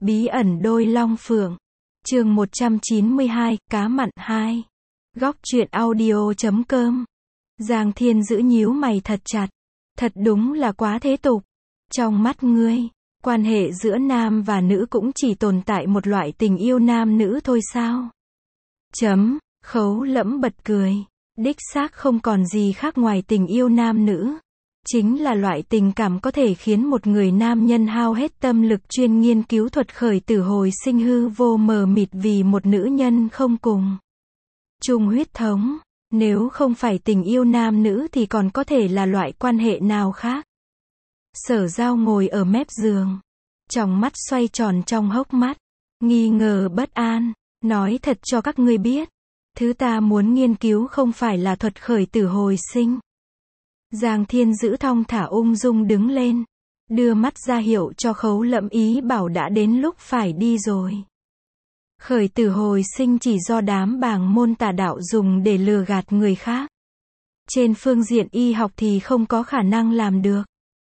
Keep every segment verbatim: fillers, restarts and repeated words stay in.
Bí ẩn đôi long phượng. Chương một trăm chín mươi hai, cá mặn hai. Góc truyện audio chấm com. Giang Thiên giữ nhíu mày thật chặt. Thật đúng là quá thế tục. Trong mắt ngươi, quan hệ giữa nam và nữ cũng chỉ tồn tại một loại tình yêu nam nữ thôi sao? Chấm, Khấu Lẫm bật cười. Đích xác không còn gì khác ngoài tình yêu nam nữ. Chính là loại tình cảm có thể khiến một người nam nhân hao hết tâm lực chuyên nghiên cứu thuật khởi tử hồi sinh hư vô mờ mịt vì một nữ nhân không cùng chung huyết thống. Nếu không phải tình yêu nam nữ thì còn có thể là loại quan hệ nào khác? Sở Giao ngồi ở mép giường, tròng mắt xoay tròn trong hốc mắt, nghi ngờ bất an, nói thật cho các ngươi biết, thứ ta muốn nghiên cứu không phải là thuật khởi tử hồi sinh. Giang Thiên giữ thong thả ung dung đứng lên, đưa mắt ra hiệu cho Khấu Lẫm ý bảo đã đến lúc phải đi rồi. Khởi tử hồi sinh chỉ do đám bàng môn tà đạo dùng để lừa gạt người khác. Trên phương diện y học thì không có khả năng làm được.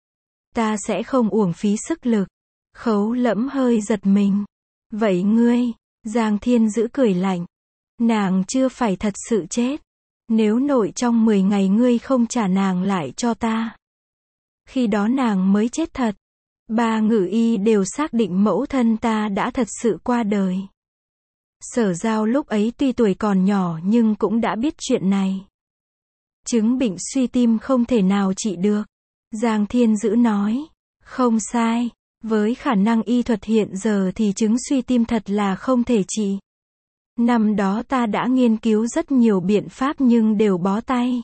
Ta sẽ không uổng phí sức lực. Khấu Lẫm hơi giật mình. Vậy ngươi? Giang Thiên giữ cười lạnh. Nàng chưa phải thật sự chết. Nếu nội trong mười ngày ngươi không trả nàng lại cho ta, khi đó nàng mới chết thật. Ba ngự y đều xác định mẫu thân ta đã thật sự qua đời. Sở Giao lúc ấy tuy tuổi còn nhỏ nhưng cũng đã biết chuyện này. Chứng bệnh suy tim không thể nào trị được. Giang Thiên giữ nói. Không sai. Với khả năng y thuật hiện giờ thì chứng suy tim thật là không thể trị. Năm đó ta đã nghiên cứu rất nhiều biện pháp nhưng đều bó tay.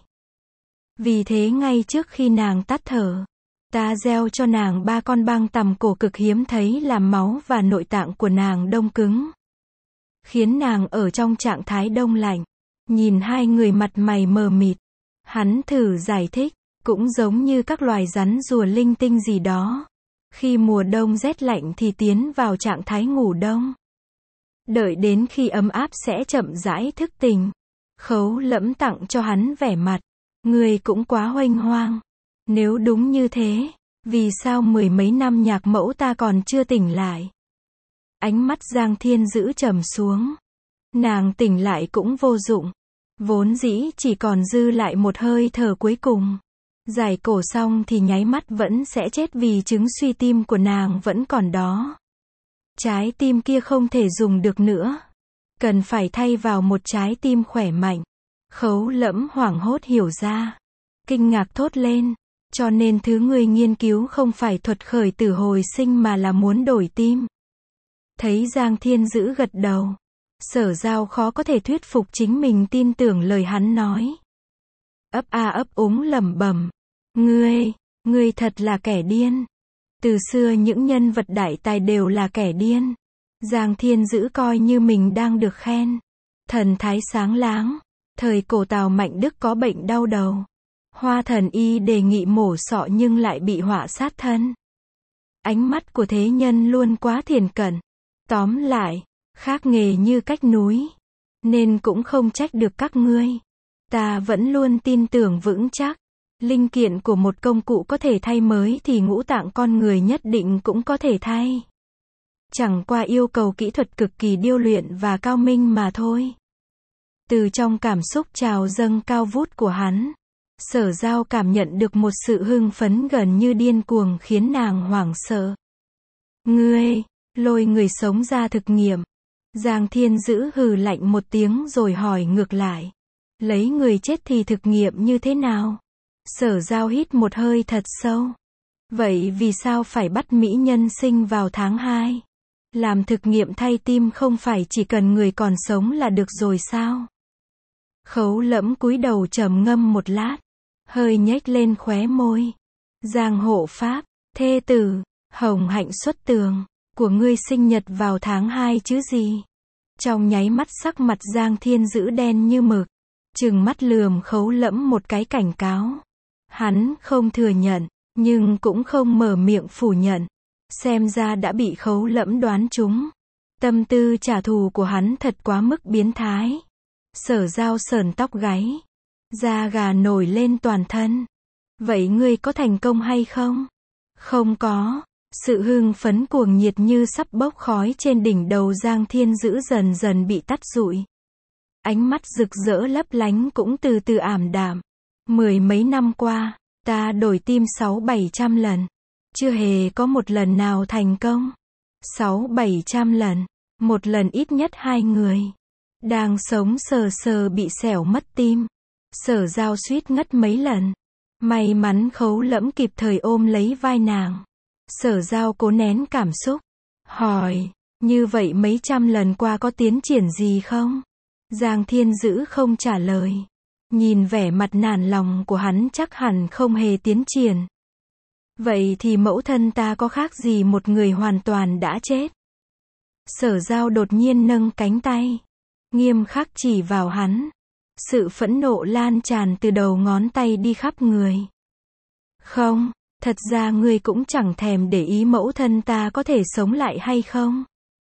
Vì thế ngay trước khi nàng tắt thở, ta gieo cho nàng ba con băng tằm cổ cực hiếm thấy làm máu và nội tạng của nàng đông cứng. Khiến nàng ở trong trạng thái đông lạnh. Nhìn hai người mặt mày mờ mịt. Hắn thử giải thích, cũng giống như các loài rắn rùa linh tinh gì đó. Khi mùa đông rét lạnh thì tiến vào trạng thái ngủ đông. Đợi đến khi ấm áp sẽ chậm rãi thức tỉnh. Khấu Lẫm tặng cho hắn vẻ mặt. Ngươi cũng quá huênh hoang. Nếu đúng như thế, vì sao mười mấy năm nhạc mẫu ta còn chưa tỉnh lại? Ánh mắt Giang Thiên giữ trầm xuống. Nàng tỉnh lại cũng vô dụng. Vốn dĩ chỉ còn dư lại một hơi thở cuối cùng. Giải cổ xong thì nháy mắt vẫn sẽ chết vì chứng suy tim của nàng vẫn còn đó. Trái tim kia không thể dùng được nữa. Cần phải thay vào một trái tim khỏe mạnh. Khấu Lẫm hoảng hốt hiểu ra. Kinh ngạc thốt lên. Cho nên thứ ngươi nghiên cứu không phải thuật khởi tử hồi sinh mà là muốn đổi tim. Thấy Giang Thiên giữ gật đầu. Sở Giao khó có thể thuyết phục chính mình tin tưởng lời hắn nói. Ấp a ấp úng lẩm bẩm. Ngươi, ngươi thật là kẻ điên. Từ xưa những nhân vật đại tài đều là kẻ điên. Giang Thiên giữ coi như mình đang được khen. Thần thái sáng láng. Thời cổ Tào Mạnh Đức có bệnh đau đầu. Hoa thần y đề nghị mổ sọ nhưng lại bị họa sát thân. Ánh mắt của thế nhân luôn quá thiển cận. Tóm lại, khác nghề như cách núi. Nên cũng không trách được các ngươi. Ta vẫn luôn tin tưởng vững chắc. Linh kiện của một công cụ có thể thay mới thì ngũ tạng con người nhất định cũng có thể thay. Chẳng qua yêu cầu kỹ thuật cực kỳ điêu luyện và cao minh mà thôi. Từ trong cảm xúc trào dâng cao vút của hắn, Sở Giao cảm nhận được một sự hưng phấn gần như điên cuồng khiến nàng hoảng sợ. Ngươi, lôi người sống ra thực nghiệm. Giang Thiên giữ hừ lạnh một tiếng rồi hỏi ngược lại. Lấy người chết thì thực nghiệm như thế nào? Sở Giao hít một hơi thật sâu. Vậy vì sao phải bắt mỹ nhân sinh vào tháng hai? Làm thực nghiệm thay tim không phải chỉ cần người còn sống là được rồi sao? Khấu Lẫm cúi đầu trầm ngâm một lát, hơi nhếch lên khóe môi. Giang hộ pháp, thê tử, hồng hạnh xuất tường, của ngươi sinh nhật vào tháng hai chứ gì? Trong nháy mắt sắc mặt Giang Thiên giữ đen như mực, trừng mắt lườm Khấu Lẫm một cái cảnh cáo. Hắn không thừa nhận, nhưng cũng không mở miệng phủ nhận. Xem ra đã bị Khấu Lẫm đoán trúng. Tâm tư trả thù của hắn thật quá mức biến thái. Sở Giao sờn tóc gáy. Da gà nổi lên toàn thân. Vậy ngươi có thành công hay không? Không có. Sự hưng phấn cuồng nhiệt như sắp bốc khói trên đỉnh đầu Giang Thiên Dữ dần dần bị tắt rụi. Ánh mắt rực rỡ lấp lánh cũng từ từ ảm đạm. Mười mấy năm qua, ta đổi tim sáu bảy trăm lần. Chưa hề có một lần nào thành công. Sáu bảy trăm lần. Một lần ít nhất hai người. Đang sống sờ sờ bị xẻo mất tim. Sở Giao suýt ngất mấy lần. May mắn Khấu Lẫm kịp thời ôm lấy vai nàng. Sở Giao cố nén cảm xúc. Hỏi, như vậy mấy trăm lần qua có tiến triển gì không? Giang Thiên Dữ không trả lời. Nhìn vẻ mặt nản lòng của hắn chắc hẳn không hề tiến triển. Vậy thì mẫu thân ta có khác gì một người hoàn toàn đã chết? Sở Giao đột nhiên nâng cánh tay. Nghiêm khắc chỉ vào hắn. Sự phẫn nộ lan tràn từ đầu ngón tay đi khắp người. Không, thật ra ngươi cũng chẳng thèm để ý mẫu thân ta có thể sống lại hay không.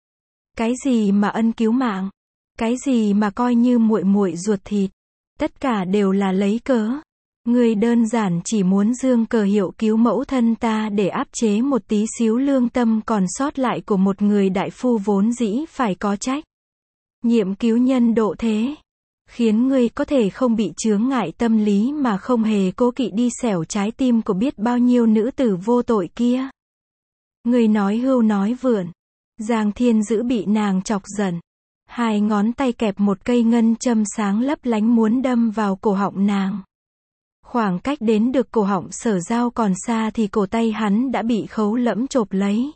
Cái gì mà ân cứu mạng, cái gì mà coi như muội muội ruột thịt, tất cả đều là lấy cớ. Ngươi đơn giản chỉ muốn dương cờ hiệu cứu mẫu thân ta để áp chế một tí xíu lương tâm còn sót lại của một người đại phu vốn dĩ phải có trách nhiệm cứu nhân độ thế. Khiến ngươi có thể không bị chướng ngại tâm lý mà không hề cố kỵ đi xẻo trái tim của biết bao nhiêu nữ tử vô tội kia. Ngươi nói hưu nói vượn. Giang Thiên Dữ bị nàng chọc giận. Hai ngón tay kẹp một cây ngân châm sáng lấp lánh muốn đâm vào cổ họng nàng. Khoảng cách đến được cổ họng Sở Giao còn xa thì cổ tay hắn đã bị Khấu Lẫm chộp lấy.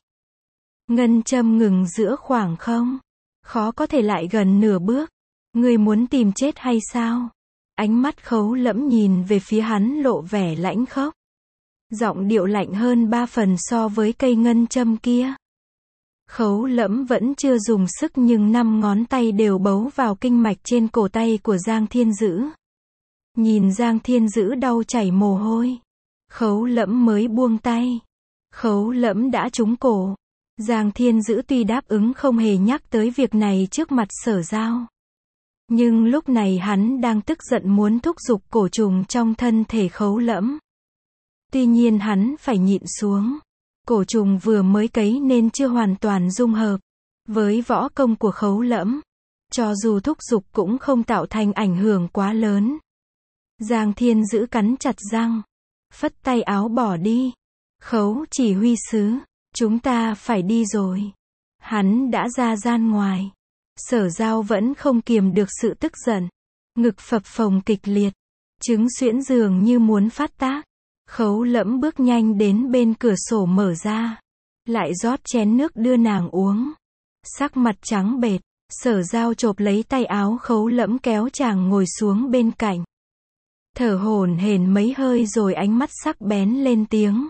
Ngân châm ngừng giữa khoảng không. Khó có thể lại gần nửa bước. Ngươi muốn tìm chết hay sao? Ánh mắt Khấu Lẫm nhìn về phía hắn lộ vẻ lãnh khốc. Giọng điệu lạnh hơn ba phần so với cây ngân châm kia. Khấu Lẫm vẫn chưa dùng sức nhưng năm ngón tay đều bấu vào kinh mạch trên cổ tay của Giang Thiên Dữ. Nhìn Giang Thiên Dữ đau chảy mồ hôi. Khấu Lẫm mới buông tay. Khấu Lẫm đã trúng cổ. Giang Thiên Dữ tuy đáp ứng không hề nhắc tới việc này trước mặt Sở Giao. Nhưng lúc này hắn đang tức giận muốn thúc giục cổ trùng trong thân thể Khấu Lẫm. Tuy nhiên hắn phải nhịn xuống. Cổ trùng vừa mới cấy nên chưa hoàn toàn dung hợp với võ công của Khấu Lẫm. Cho dù thúc giục cũng không tạo thành ảnh hưởng quá lớn. Giang Thiên Dữ cắn chặt răng. Phất tay áo bỏ đi. Khấu chỉ huy sứ. Chúng ta phải đi rồi. Hắn đã ra gian ngoài. Sở Giao vẫn không kiềm được sự tức giận. Ngực phập phồng kịch liệt. Trứng suyễn dường như muốn phát tác. Khấu Lẫm bước nhanh đến bên cửa sổ mở ra. Lại rót chén nước đưa nàng uống. Sắc mặt trắng bệch. Sở Giao chộp lấy tay áo Khấu Lẫm kéo chàng ngồi xuống bên cạnh. Thở hổn hển mấy hơi rồi ánh mắt sắc bén lên tiếng.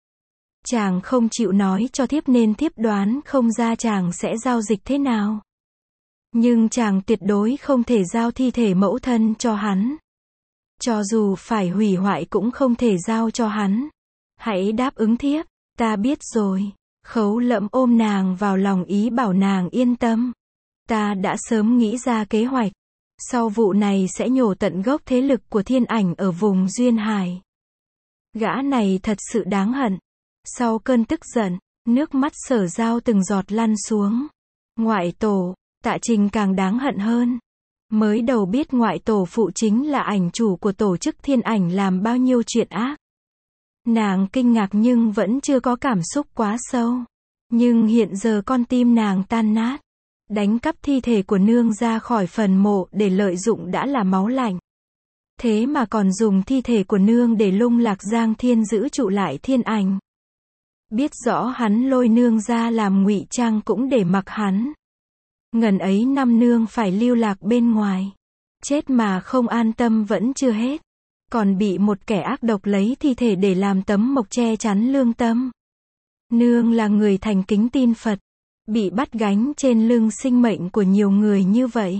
Chàng không chịu nói cho thiếp nên thiếp đoán không ra chàng sẽ giao dịch thế nào. Nhưng chàng tuyệt đối không thể giao thi thể mẫu thân cho hắn. Cho dù phải hủy hoại cũng không thể giao cho hắn. Hãy đáp ứng thiếp. Ta biết rồi. Khấu Lẫm ôm nàng vào lòng ý bảo nàng yên tâm. Ta đã sớm nghĩ ra kế hoạch. Sau vụ này sẽ nhổ tận gốc thế lực của Thiên Ảnh ở vùng Duyên Hải. Gã này thật sự đáng hận. Sau cơn tức giận, nước mắt Sở Giao từng giọt lăn xuống. Ngoại tổ, Tạ Trình càng đáng hận hơn. Mới đầu biết ngoại tổ phụ chính là ảnh chủ của tổ chức Thiên Ảnh làm bao nhiêu chuyện ác. Nàng kinh ngạc nhưng vẫn chưa có cảm xúc quá sâu. Nhưng hiện giờ con tim nàng tan nát. Đánh cắp thi thể của nương ra khỏi phần mộ để lợi dụng đã là máu lạnh. Thế mà còn dùng thi thể của nương để lung lạc Giang Thiên Dữ trụ lại Thiên Ảnh. Biết rõ hắn lôi nương ra làm ngụy trang cũng để mặc hắn. Ngần ấy năm nương phải lưu lạc bên ngoài. Chết mà không an tâm vẫn chưa hết. Còn bị một kẻ ác độc lấy thi thể để làm tấm mộc che chắn lương tâm. Nương là người thành kính tin Phật. Bị bắt gánh trên lưng sinh mệnh của nhiều người như vậy.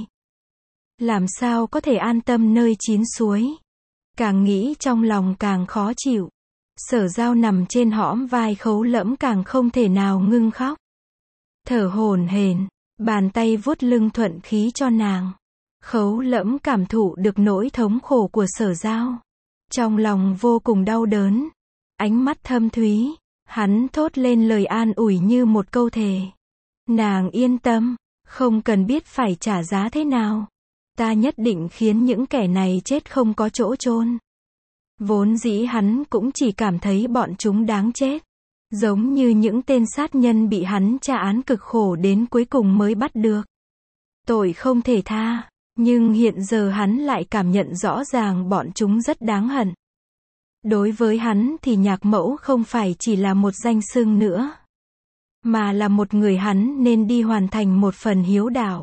Làm sao có thể an tâm nơi chín suối. Càng nghĩ trong lòng càng khó chịu. Sở Giao nằm trên hõm vai Khấu Lẫm càng không thể nào ngưng khóc. Thở hổn hển, bàn tay vuốt lưng thuận khí cho nàng. Khấu Lẫm cảm thụ được nỗi thống khổ của Sở Giao. Trong lòng vô cùng đau đớn. Ánh mắt thâm thúy. Hắn thốt lên lời an ủi như một câu thề. Nàng yên tâm, không cần biết phải trả giá thế nào. Ta nhất định khiến những kẻ này chết không có chỗ chôn. Vốn dĩ hắn cũng chỉ cảm thấy bọn chúng đáng chết. Giống như những tên sát nhân bị hắn tra án cực khổ đến cuối cùng mới bắt được. Tội không thể tha, nhưng hiện giờ hắn lại cảm nhận rõ ràng bọn chúng rất đáng hận. Đối với hắn thì nhạc mẫu không phải chỉ là một danh xưng nữa, mà là một người hắn nên đi hoàn thành một phần hiếu đạo.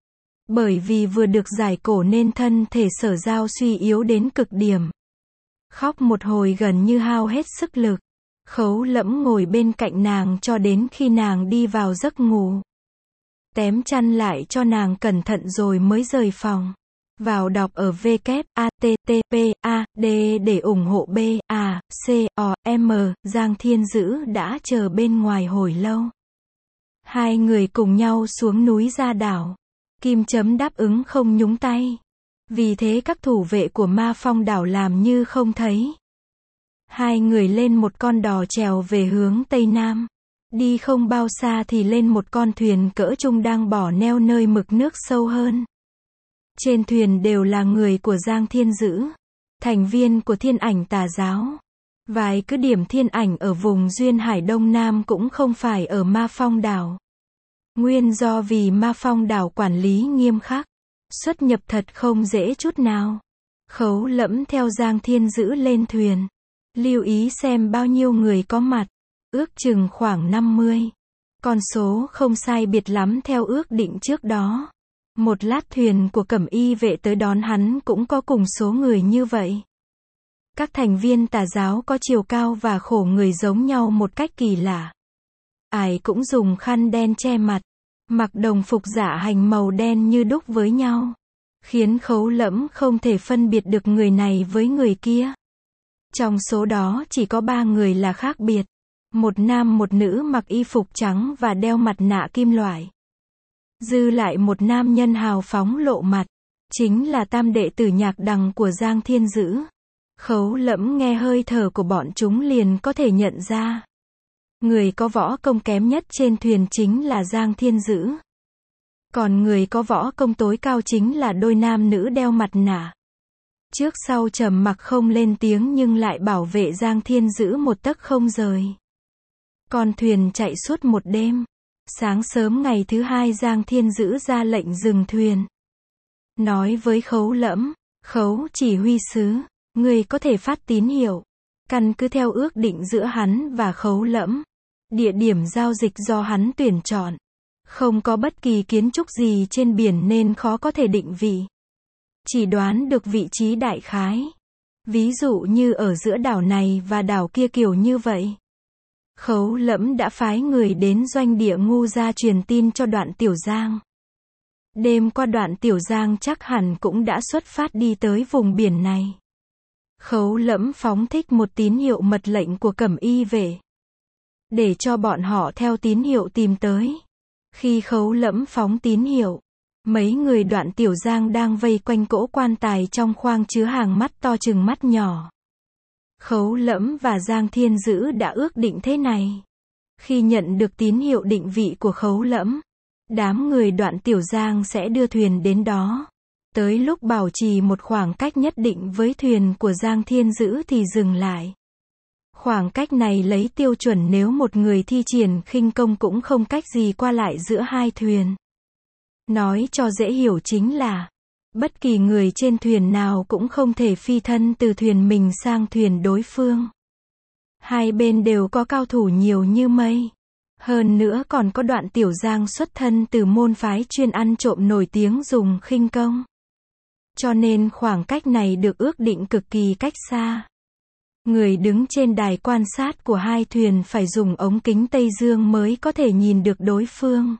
Bởi vì vừa được giải cổ nên thân thể Sở Giao suy yếu đến cực điểm. Khóc một hồi gần như hao hết sức lực. Khấu Lẫm ngồi bên cạnh nàng cho đến khi nàng đi vào giấc ngủ. Tém chăn lại cho nàng cẩn thận rồi mới rời phòng. Vào đọc ở w w w chấm a t t p a d để ủng hộ B A C O M. Giang Thiên Dữ đã chờ bên ngoài hồi lâu. Hai người cùng nhau xuống núi ra đảo. Kim Chấm đáp ứng không nhúng tay. Vì thế các thủ vệ của Ma Phong đảo làm như không thấy. Hai người lên một con đò chèo về hướng Tây Nam. Đi không bao xa thì lên một con thuyền cỡ trung đang bỏ neo nơi mực nước sâu hơn. Trên thuyền đều là người của Giang Thiên Dữ, thành viên của Thiên Ảnh Tà giáo. Vài cứ điểm thiên ảnh ở vùng Duyên Hải Đông Nam cũng không phải ở Ma Phong đảo. Nguyên do vì Ma Phong đảo quản lý nghiêm khắc, xuất nhập thật không dễ chút nào. Khấu Lẫm theo Giang Thiên Dữ lên thuyền, lưu ý xem bao nhiêu người có mặt, ước chừng khoảng năm mươi. Con số không sai biệt lắm theo ước định trước đó. Một lát thuyền của Cẩm Y vệ tới đón hắn cũng có cùng số người như vậy. Các thành viên tà giáo có chiều cao và khổ người giống nhau một cách kỳ lạ. Ai cũng dùng khăn đen che mặt, mặc đồng phục dạ hành màu đen như đúc với nhau, khiến Khấu Lẫm không thể phân biệt được người này với người kia. Trong số đó chỉ có ba người là khác biệt. Một nam một nữ mặc y phục trắng và đeo mặt nạ kim loại. Dư lại một nam nhân hào phóng lộ mặt, chính là tam đệ tử Nhạc Đằng của Giang Thiên Dữ. Khấu Lẫm nghe hơi thở của bọn chúng liền có thể nhận ra. Người có võ công kém nhất trên thuyền chính là Giang Thiên Dữ. Còn người có võ công tối cao chính là đôi nam nữ đeo mặt nạ. Trước sau trầm mặc không lên tiếng nhưng lại bảo vệ Giang Thiên Dữ một tấc không rời. Con thuyền chạy suốt một đêm. Sáng sớm ngày thứ hai Giang Thiên Dữ ra lệnh dừng thuyền. Nói với Khấu Lẫm, Khấu chỉ huy sứ, người có thể phát tín hiệu. Căn cứ theo ước định giữa hắn và Khấu Lẫm. Địa điểm giao dịch do hắn tuyển chọn. Không có bất kỳ kiến trúc gì trên biển nên khó có thể định vị. Chỉ đoán được vị trí đại khái. Ví dụ như ở giữa đảo này và đảo kia kiểu như vậy. Khấu Lẫm đã phái người đến doanh địa Ngu Gia truyền tin cho Đoạn Tiểu Giang. Đêm qua Đoạn Tiểu Giang chắc hẳn cũng đã xuất phát đi tới vùng biển này. Khấu Lẫm phóng thích một tín hiệu mật lệnh của Cẩm Y vệ, để cho bọn họ theo tín hiệu tìm tới. Khi Khấu Lẫm phóng tín hiệu, mấy người Đoạn Tiểu Giang đang vây quanh cỗ quan tài trong khoang chứa hàng mắt to chừng mắt nhỏ. Khấu Lẫm và Giang Thiên Dữ đã ước định thế này. Khi nhận được tín hiệu định vị của Khấu Lẫm, đám người Đoạn Tiểu Giang sẽ đưa thuyền đến đó. Tới lúc bảo trì một khoảng cách nhất định với thuyền của Giang Thiên Dữ thì dừng lại. Khoảng cách này lấy tiêu chuẩn nếu một người thi triển khinh công cũng không cách gì qua lại giữa hai thuyền. Nói cho dễ hiểu chính là, bất kỳ người trên thuyền nào cũng không thể phi thân từ thuyền mình sang thuyền đối phương. Hai bên đều có cao thủ nhiều như mây. Hơn nữa còn có Đoạn Tiểu Giang xuất thân từ môn phái chuyên ăn trộm nổi tiếng dùng khinh công. Cho nên khoảng cách này được ước định cực kỳ cách xa. Người đứng trên đài quan sát của hai thuyền phải dùng ống kính Tây Dương mới có thể nhìn được đối phương.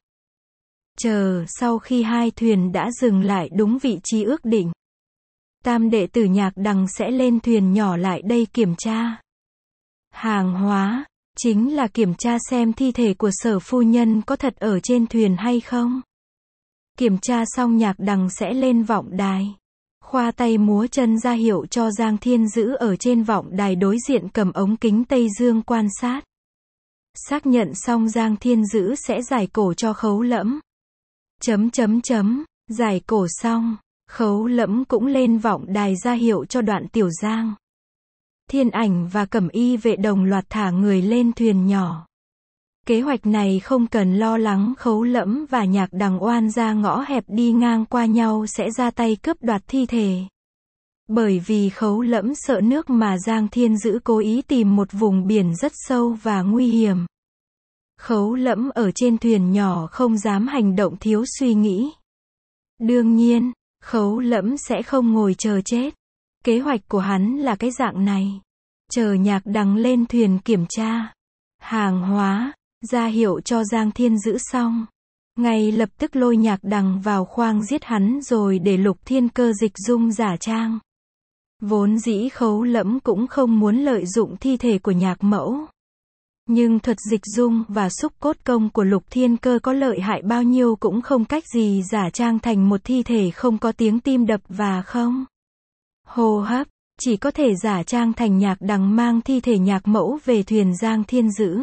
Chờ sau khi hai thuyền đã dừng lại đúng vị trí ước định, tam đệ tử Nhạc Đằng sẽ lên thuyền nhỏ lại đây kiểm tra hàng hóa, chính là kiểm tra xem thi thể của Sở phu nhân có thật ở trên thuyền hay không. Kiểm tra xong Nhạc Đằng sẽ lên vọng đài, khoa tay múa chân ra hiệu cho Giang Thiên Dữ ở trên vọng đài đối diện cầm ống kính Tây Dương quan sát. Xác nhận xong Giang Thiên Dữ sẽ giải cổ cho Khấu Lẫm. Chấm chấm chấm, giải cổ xong, Khấu Lẫm cũng lên vọng đài ra hiệu cho Đoạn Tiểu Giang. Thiên Ảnh và Cẩm Y vệ đồng loạt thả người lên thuyền nhỏ. Kế hoạch này không cần lo lắng Khấu Lẫm và Nhạc Đằng oan ra ngõ hẹp đi ngang qua nhau sẽ ra tay cướp đoạt thi thể. Bởi vì Khấu Lẫm sợ nước mà Giang Thiên Dữ cố ý tìm một vùng biển rất sâu và nguy hiểm. Khấu Lẫm ở trên thuyền nhỏ không dám hành động thiếu suy nghĩ. Đương nhiên, Khấu Lẫm sẽ không ngồi chờ chết. Kế hoạch của hắn là cái dạng này. Chờ Nhạc Đằng lên thuyền kiểm tra hàng hóa, ra hiệu cho Giang Thiên Dữ xong, ngay lập tức lôi Nhạc Đằng vào khoang giết hắn rồi để Lục Thiên Cơ dịch dung giả trang. Vốn dĩ Khấu Lẫm cũng không muốn lợi dụng thi thể của Nhạc Mẫu. Nhưng thuật dịch dung và xúc cốt công của Lục Thiên Cơ có lợi hại bao nhiêu cũng không cách gì giả trang thành một thi thể không có tiếng tim đập và không hô hấp, chỉ có thể giả trang thành Nhạc Đằng mang thi thể Nhạc Mẫu về thuyền Giang Thiên Dữ.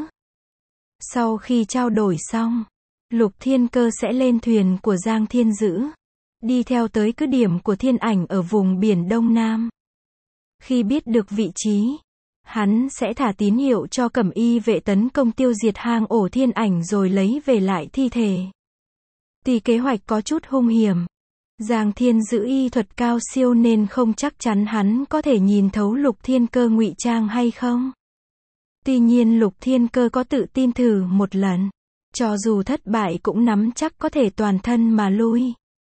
Sau khi trao đổi xong, Lục Thiên Cơ sẽ lên thuyền của Giang Thiên Dữ, đi theo tới cứ điểm của Thiên Ảnh ở vùng biển Đông Nam. Khi biết được vị trí, hắn sẽ thả tín hiệu cho Cẩm Y vệ tấn công tiêu diệt hang ổ Thiên Ảnh rồi lấy về lại thi thể. Tuy kế hoạch có chút hung hiểm, Giang Thiên Dữ y thuật cao siêu nên không chắc chắn hắn có thể nhìn thấu Lục Thiên Cơ ngụy trang hay không. Tuy nhiên Lục Thiên Cơ có tự tin thử một lần, cho dù thất bại cũng nắm chắc có thể toàn thân mà lui.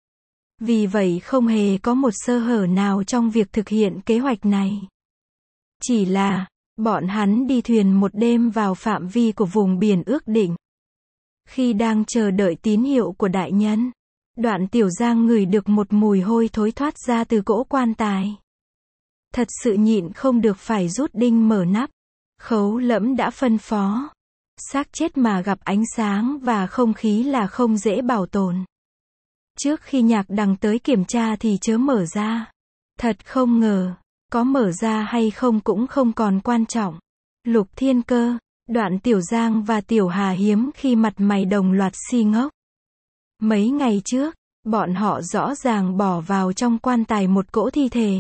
Vì vậy không hề có một sơ hở nào trong việc thực hiện kế hoạch này. Chỉ là, bọn hắn đi thuyền một đêm vào phạm vi của vùng biển ước định. Khi đang chờ đợi tín hiệu của đại nhân, Đoạn Tiểu Giang ngửi được một mùi hôi thối thoát ra từ cỗ quan tài. Thật sự nhịn không được phải rút đinh mở nắp. Khấu Lẫm đã phân phó. Xác chết mà gặp ánh sáng và không khí là không dễ bảo tồn. Trước khi Nhạc Đằng tới kiểm tra thì chớ mở ra. Thật không ngờ, có mở ra hay không cũng không còn quan trọng. Lục Thiên Cơ, Đoạn Tiểu Giang và Tiểu Hà hiếm khi mặt mày đồng loạt si ngốc. Mấy ngày trước, bọn họ rõ ràng bỏ vào trong quan tài một cỗ thi thể.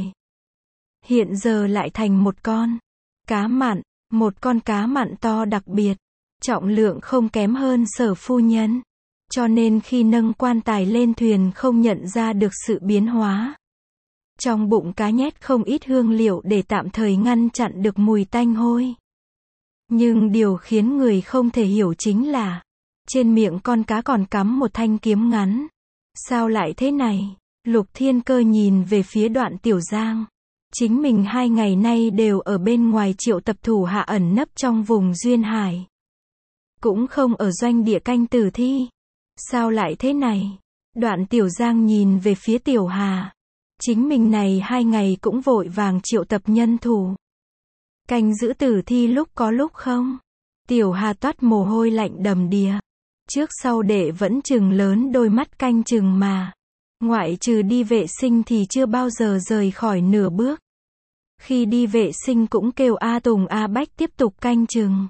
Hiện giờ lại thành một con cá mặn, một con cá mặn to đặc biệt, trọng lượng không kém hơn Sở phu nhân. Cho nên khi nâng quan tài lên thuyền không nhận ra được sự biến hóa. Trong bụng cá nhét không ít hương liệu để tạm thời ngăn chặn được mùi tanh hôi. Nhưng điều khiến người không thể hiểu chính là, trên miệng con cá còn cắm một thanh kiếm ngắn. Sao lại thế này? Lục Thiên Cơ nhìn về phía Đoạn Tiểu Giang. Chính mình hai ngày nay đều ở bên ngoài triệu tập thủ hạ ẩn nấp trong vùng duyên hải. Cũng không ở doanh địa canh tử thi. Sao lại thế này? Đoạn Tiểu Giang nhìn về phía Tiểu Hà. Chính mình này hai ngày cũng vội vàng triệu tập nhân thủ. Canh giữ tử thi lúc có lúc không. Tiểu Hà toát mồ hôi lạnh đầm đìa. Trước sau đệ vẫn chừng lớn đôi mắt canh chừng mà. Ngoại trừ đi vệ sinh thì chưa bao giờ rời khỏi nửa bước. Khi đi vệ sinh cũng kêu A Tùng A Bách tiếp tục canh chừng.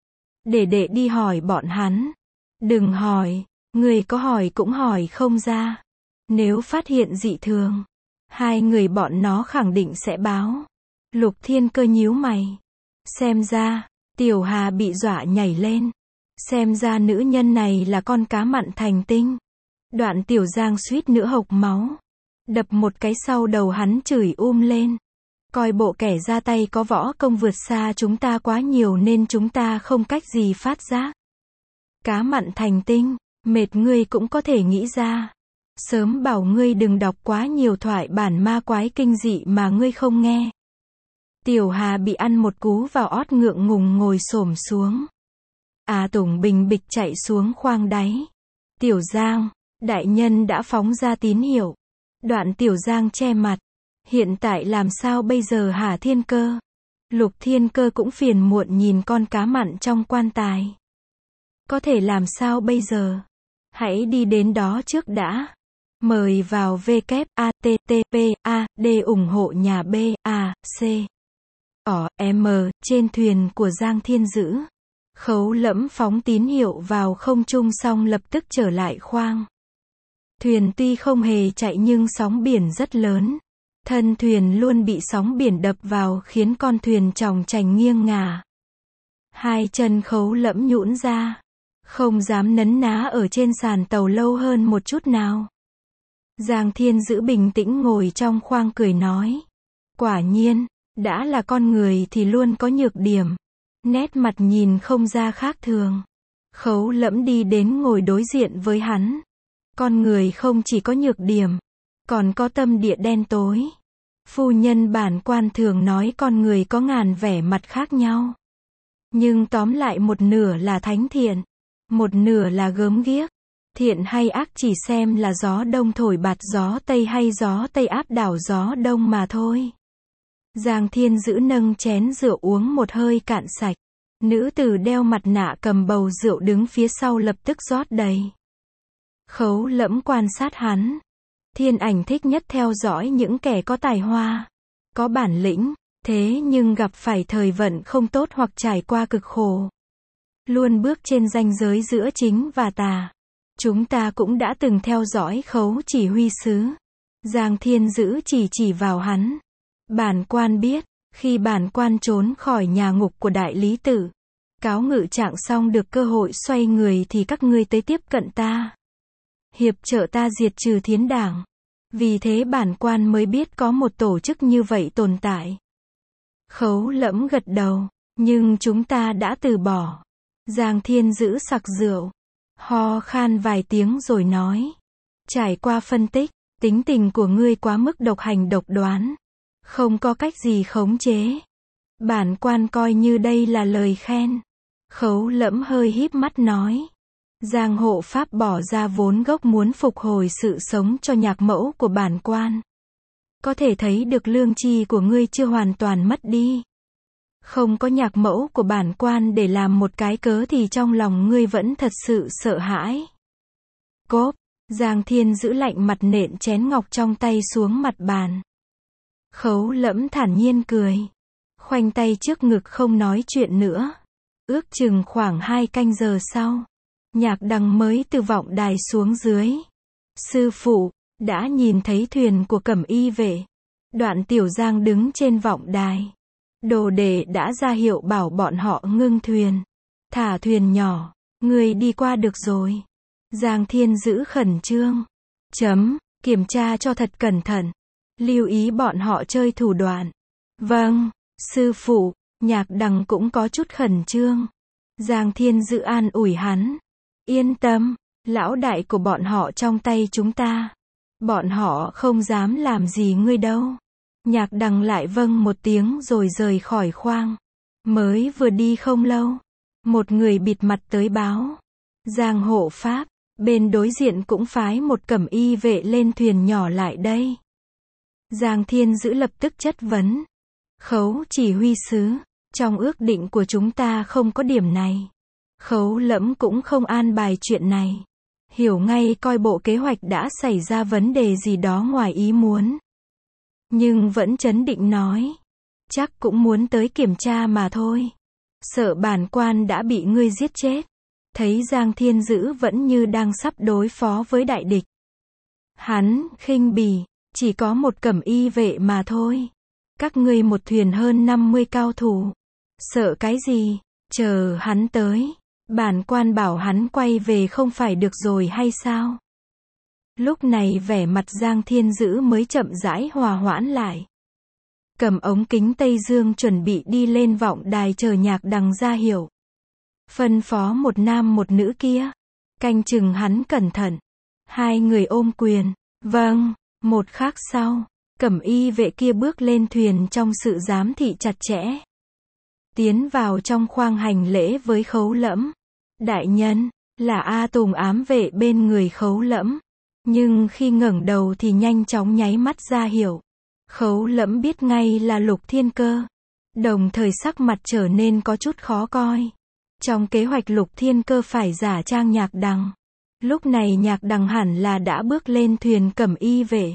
Để đệ đi hỏi bọn hắn. Đừng hỏi, người có hỏi cũng hỏi không ra. Nếu phát hiện dị thường, hai người bọn nó khẳng định sẽ báo. Lục Thiên Cơ nhíu mày. Xem ra, Tiểu Hà bị dọa nhảy lên. Xem ra nữ nhân này là con cá mặn thành tinh. Đoạn Tiểu Giang suýt nữa hộc máu. Đập một cái sau đầu hắn chửi um lên. Coi bộ kẻ ra tay có võ công vượt xa chúng ta quá nhiều nên chúng ta không cách gì phát giác. Cá mặn thành tinh, mệt ngươi cũng có thể nghĩ ra. Sớm bảo ngươi đừng đọc quá nhiều thoại bản ma quái kinh dị mà ngươi không nghe. Tiểu Hà bị ăn một cú vào ót ngượng ngùng ngồi xổm xuống. À Tùng bình bịch chạy xuống khoang đáy. Tiểu Giang, đại nhân đã phóng ra tín hiệu. Đoạn Tiểu Giang che mặt. Hiện tại làm sao bây giờ hả Thiên Cơ? Lục Thiên Cơ cũng phiền muộn nhìn con cá mặn trong quan tài. Có thể làm sao bây giờ? Hãy đi đến đó trước đã. Mời vào w w w chấm a t t p a d ủng hộ nhà B A C O M trên thuyền của Giang Thiên Dữ. Khấu Lẫm phóng tín hiệu vào không trung xong lập tức trở lại khoang. Thuyền tuy không hề chạy nhưng sóng biển rất lớn. Thân thuyền luôn bị sóng biển đập vào khiến con thuyền chòng chành nghiêng ngả. Hai chân Khấu Lẫm nhũn ra. Không dám nấn ná ở trên sàn tàu lâu hơn một chút nào. Giang Thiên giữ bình tĩnh ngồi trong khoang cười nói. Quả nhiên, đã là con người thì luôn có nhược điểm. Nét mặt nhìn không ra khác thường. Khấu Lẫm đi đến ngồi đối diện với hắn. Con người không chỉ có nhược điểm, còn có tâm địa đen tối. Phu nhân bản quan thường nói con người có ngàn vẻ mặt khác nhau. Nhưng tóm lại một nửa là thánh thiện, một nửa là gớm ghiếc. Thiện hay ác chỉ xem là gió đông thổi bạt gió tây hay gió tây áp đảo gió đông mà thôi. Giang Thiên giữ nâng chén rượu uống một hơi cạn sạch. Nữ tử đeo mặt nạ cầm bầu rượu đứng phía sau lập tức rót đầy. Khấu Lẫm quan sát hắn. Thiên Ảnh thích nhất theo dõi những kẻ có tài hoa, có bản lĩnh, thế nhưng gặp phải thời vận không tốt hoặc trải qua cực khổ. Luôn bước trên ranh giới giữa chính và tà. Chúng ta cũng đã từng theo dõi Khấu chỉ huy sứ. Giang Thiên giữ chỉ chỉ vào hắn. Bản quan biết, khi bản quan trốn khỏi nhà ngục của đại lý tự, cáo ngự trạng xong được cơ hội xoay người thì các ngươi tới tiếp cận ta. Hiệp trợ ta diệt trừ Thiến Đảng. Vì thế bản quan mới biết có một tổ chức như vậy tồn tại. Khấu Lẫm gật đầu, nhưng chúng ta đã từ bỏ. Giang Thiên giữ sặc rượu, ho khan vài tiếng rồi nói. Trải qua phân tích, tính tình của ngươi quá mức độc hành độc đoán. Không có cách gì khống chế. Bản quan coi như đây là lời khen. Khấu Lẫm hơi híp mắt nói. Giang hộ pháp bỏ ra vốn gốc muốn phục hồi sự sống cho nhạc mẫu của bản quan. Có thể thấy được lương tri của ngươi chưa hoàn toàn mất đi. Không có nhạc mẫu của bản quan để làm một cái cớ thì trong lòng ngươi vẫn thật sự sợ hãi. Cốp, Giang Thiên giữ lạnh mặt nện chén ngọc trong tay xuống mặt bàn. Khấu Lẫm thản nhiên cười. Khoanh tay trước ngực không nói chuyện nữa. Ước chừng khoảng hai canh giờ sau. Nhạc Đằng mới từ vọng đài xuống dưới. Sư phụ, đã nhìn thấy thuyền của Cẩm Y vệ. Đoạn Tiểu Giang đứng trên vọng đài. Đồ đệ đã ra hiệu bảo bọn họ ngưng thuyền. Thả thuyền nhỏ, người đi qua được rồi. Giang Thiên giữ khẩn trương. Chấm, kiểm tra cho thật cẩn thận. Lưu ý bọn họ chơi thủ đoạn. Vâng, sư phụ. Nhạc Đằng cũng có chút khẩn trương. Giang Thiên giữ an ủi hắn. Yên tâm, lão đại của bọn họ trong tay chúng ta. Bọn họ không dám làm gì ngươi đâu. Nhạc Đằng lại vâng một tiếng rồi rời khỏi khoang. Mới vừa đi không lâu, một người bịt mặt tới báo. Giang hộ pháp, bên đối diện cũng phái một Cẩm Y vệ lên thuyền nhỏ lại đây. Giang Thiên giữ lập tức chất vấn. Khấu chỉ huy sứ, trong ước định của chúng ta không có điểm này. Khấu Lẫm cũng không an bài chuyện này. Hiểu ngay coi bộ kế hoạch đã xảy ra vấn đề gì đó ngoài ý muốn. Nhưng vẫn trấn định nói. Chắc cũng muốn tới kiểm tra mà thôi. Sợ bản quan đã bị ngươi giết chết. Thấy Giang Thiên giữ vẫn như đang sắp đối phó với đại địch. Hắn khinh bỉ, chỉ có một Cẩm Y vệ mà thôi. Các ngươi một thuyền hơn năm mươi cao thủ. Sợ cái gì, chờ hắn tới. Bản quan bảo hắn quay về không phải được rồi hay sao? Lúc này vẻ mặt Giang Thiên giữ mới chậm rãi hòa hoãn lại. Cầm ống kính Tây Dương chuẩn bị đi lên vọng đài chờ Nhạc Đằng ra hiệu. Phân phó một nam một nữ kia. Canh chừng hắn cẩn thận. Hai người ôm quyền. Vâng, một khắc sau. Cẩm Y vệ kia bước lên thuyền trong sự giám thị chặt chẽ. Tiến vào trong khoang hành lễ với Khấu Lẫm. Đại nhân, là A Tùng ám vệ bên người Khấu Lẫm. Nhưng khi ngẩng đầu thì nhanh chóng nháy mắt ra hiệu. Khấu Lẫm biết ngay là Lục Thiên Cơ. Đồng thời sắc mặt trở nên có chút khó coi. Trong kế hoạch Lục Thiên Cơ phải giả trang Nhạc Đằng. Lúc này Nhạc Đằng hẳn là đã bước lên thuyền Cẩm Y vệ.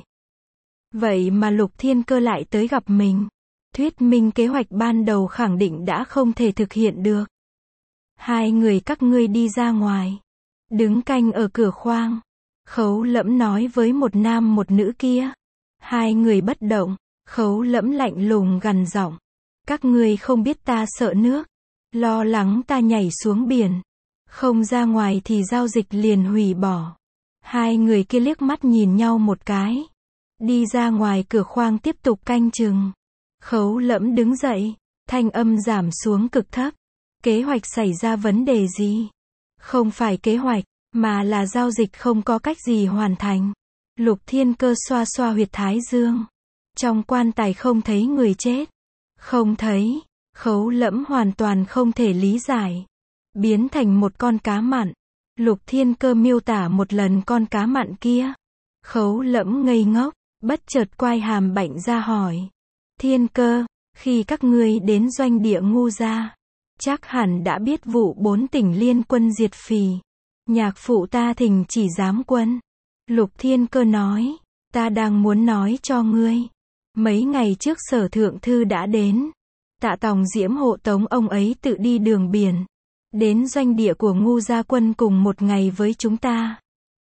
Vậy mà Lục Thiên Cơ lại tới gặp mình. Thuyết minh kế hoạch ban đầu khẳng định đã không thể thực hiện được. Hai người các ngươi đi ra ngoài. Đứng canh ở cửa khoang. Khấu Lẫm nói với một nam một nữ kia. Hai người bất động. Khấu Lẫm lạnh lùng gằn giọng. Các ngươi không biết ta sợ nước. Lo lắng ta nhảy xuống biển. Không ra ngoài thì giao dịch liền hủy bỏ. Hai người kia liếc mắt nhìn nhau một cái. Đi ra ngoài cửa khoang tiếp tục canh chừng. Khấu Lẫm đứng dậy. Thanh âm giảm xuống cực thấp. Kế hoạch xảy ra vấn đề gì? Không phải kế hoạch, mà là giao dịch không có cách gì hoàn thành. Lục Thiên Cơ xoa xoa huyệt thái dương. Trong quan tài không thấy người chết. Không thấy. Khấu Lẫm hoàn toàn không thể lý giải. Biến thành một con cá mặn. Lục Thiên Cơ miêu tả một lần con cá mặn kia. Khấu Lẫm ngây ngốc, bất chợt quay hàm bệnh ra hỏi. Thiên Cơ, khi các ngươi đến doanh địa Ngu gia, chắc hẳn đã biết vụ bốn tỉnh liên quân diệt phì. Nhạc phụ ta thỉnh chỉ giám quân. Lục Thiên Cơ nói, ta đang muốn nói cho ngươi. Mấy ngày trước Sở Thượng Thư đã đến. Tạ Tòng Diễm hộ tống ông ấy tự đi đường biển. Đến doanh địa của Ngu gia quân cùng một ngày với chúng ta.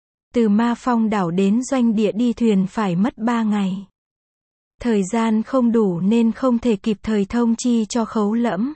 Từ Ma Phong đảo đến doanh địa đi thuyền phải mất ba ngày. Thời gian không đủ nên không thể kịp thời thông chi cho Khấu Lẫm.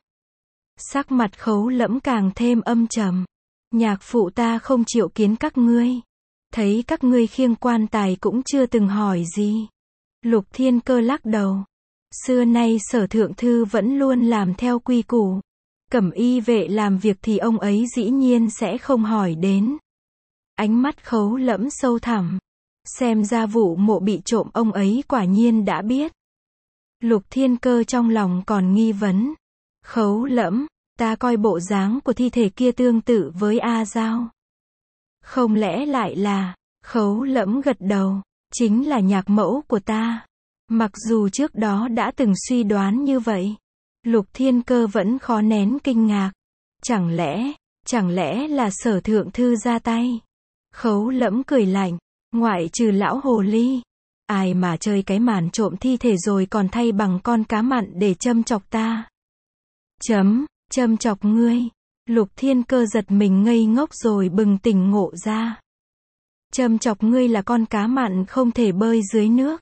Sắc mặt Khấu Lẫm càng thêm âm trầm. Nhạc phụ ta không chịu kiến các ngươi. Thấy các ngươi khiêng quan tài cũng chưa từng hỏi gì. Lục Thiên Cơ lắc đầu. Xưa nay Sở Thượng Thư vẫn luôn làm theo quy củ. Cẩm y vệ làm việc thì ông ấy dĩ nhiên sẽ không hỏi đến. Ánh mắt Khấu Lẫm sâu thẳm. Xem ra vụ mộ bị trộm ông ấy quả nhiên đã biết. Lục Thiên Cơ trong lòng còn nghi vấn. Khấu Lẫm, ta coi bộ dáng của thi thể kia tương tự với A Giao. Không lẽ lại là, Khấu Lẫm gật đầu, chính là nhạc mẫu của ta. Mặc dù trước đó đã từng suy đoán như vậy. Lục Thiên Cơ vẫn khó nén kinh ngạc. Chẳng lẽ, chẳng lẽ là Sở Thượng Thư ra tay? Khấu Lẫm cười lạnh, ngoại trừ lão hồ ly. Ai mà chơi cái màn trộm thi thể rồi còn thay bằng con cá mặn để châm chọc ta. Chấm, châm chọc ngươi. Lục Thiên Cơ giật mình ngây ngốc rồi bừng tỉnh ngộ ra. Châm chọc ngươi là con cá mặn không thể bơi dưới nước.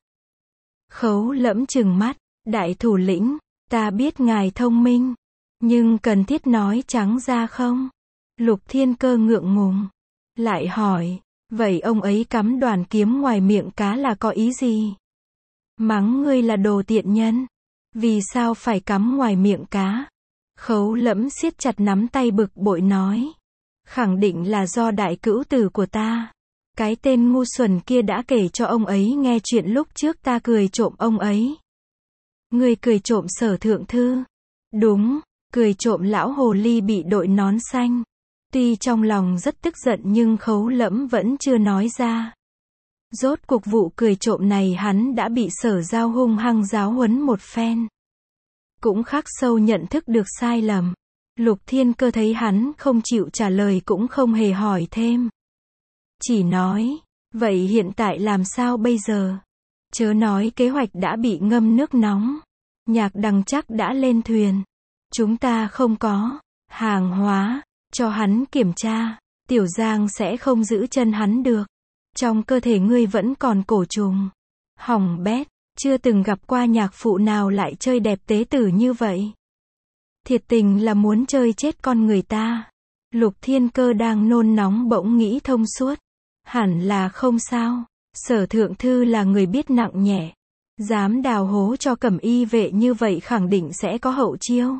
Khấu Lẫm trừng mắt, đại thủ lĩnh, ta biết ngài thông minh, nhưng cần thiết nói trắng ra không? Lục Thiên Cơ ngượng ngùng, lại hỏi, vậy ông ấy cắm đoàn kiếm ngoài miệng cá là có ý gì? Mắng ngươi là đồ tiện nhân, vì sao phải cắm ngoài miệng cá? Khấu Lẫm siết chặt nắm tay bực bội nói, khẳng định là do đại cữu tử của ta. Cái tên ngu xuẩn kia đã kể cho ông ấy nghe chuyện lúc trước ta cười trộm ông ấy. Ngươi cười trộm Sở Thượng Thư. Đúng, cười trộm lão hồ ly bị đội nón xanh. Tuy trong lòng rất tức giận nhưng Khấu Lẫm vẫn chưa nói ra. Rốt cuộc vụ cười trộm này hắn đã bị Sở Giao hung hăng giáo huấn một phen. Cũng khắc sâu nhận thức được sai lầm. Lục Thiên Cơ thấy hắn không chịu trả lời cũng không hề hỏi thêm. Chỉ nói, vậy hiện tại làm sao bây giờ? Chớ nói kế hoạch đã bị ngâm nước nóng. Nhạc Đằng chắc đã lên thuyền. Chúng ta không có hàng hóa cho hắn kiểm tra. Tiểu Giang sẽ không giữ chân hắn được. Trong cơ thể ngươi vẫn còn cổ trùng. Hỏng bét, chưa từng gặp qua nhạc phụ nào lại chơi đẹp tế tử như vậy. Thiệt tình là muốn chơi chết con người ta. Lục Thiên Cơ đang nôn nóng bỗng nghĩ thông suốt. Hẳn là không sao. Sở Thượng Thư là người biết nặng nhẹ. Dám đào hố cho Cẩm y vệ như vậy khẳng định sẽ có hậu chiêu.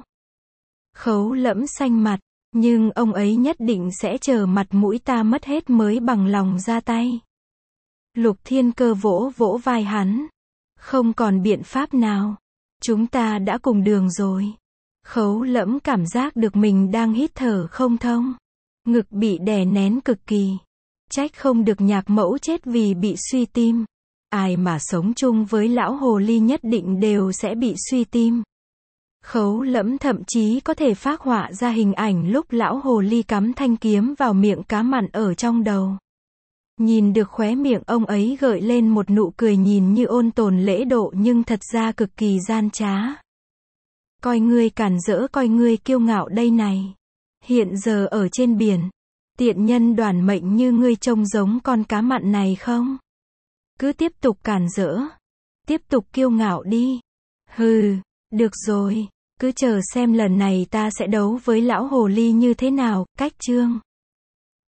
Khấu Lẫm xanh mặt. Nhưng ông ấy nhất định sẽ chờ mặt mũi ta mất hết mới bằng lòng ra tay. Lục Thiên Cơ vỗ vỗ vai hắn. Không còn biện pháp nào. Chúng ta đã cùng đường rồi. Khấu Lẫm cảm giác được mình đang hít thở không thông. Ngực bị đè nén cực kỳ. Trách không được nhạc mẫu chết vì bị suy tim. Ai mà sống chung với lão hồ ly nhất định đều sẽ bị suy tim. Khấu Lẫm thậm chí có thể phác họa ra hình ảnh lúc lão hồ ly cắm thanh kiếm vào miệng cá mặn ở trong đầu. Nhìn được khóe miệng ông ấy gợi lên một nụ cười nhìn như ôn tồn lễ độ nhưng thật ra cực kỳ gian trá. Coi ngươi cản rỡ, coi ngươi kiêu ngạo đây này. Hiện giờ ở trên biển. Tiện nhân đoản mệnh như ngươi trông giống con cá mặn này không? Cứ tiếp tục cản rỡ. Tiếp tục kiêu ngạo đi. Hừ, được rồi. Cứ chờ xem lần này ta sẽ đấu với lão hồ ly như thế nào, cách chương.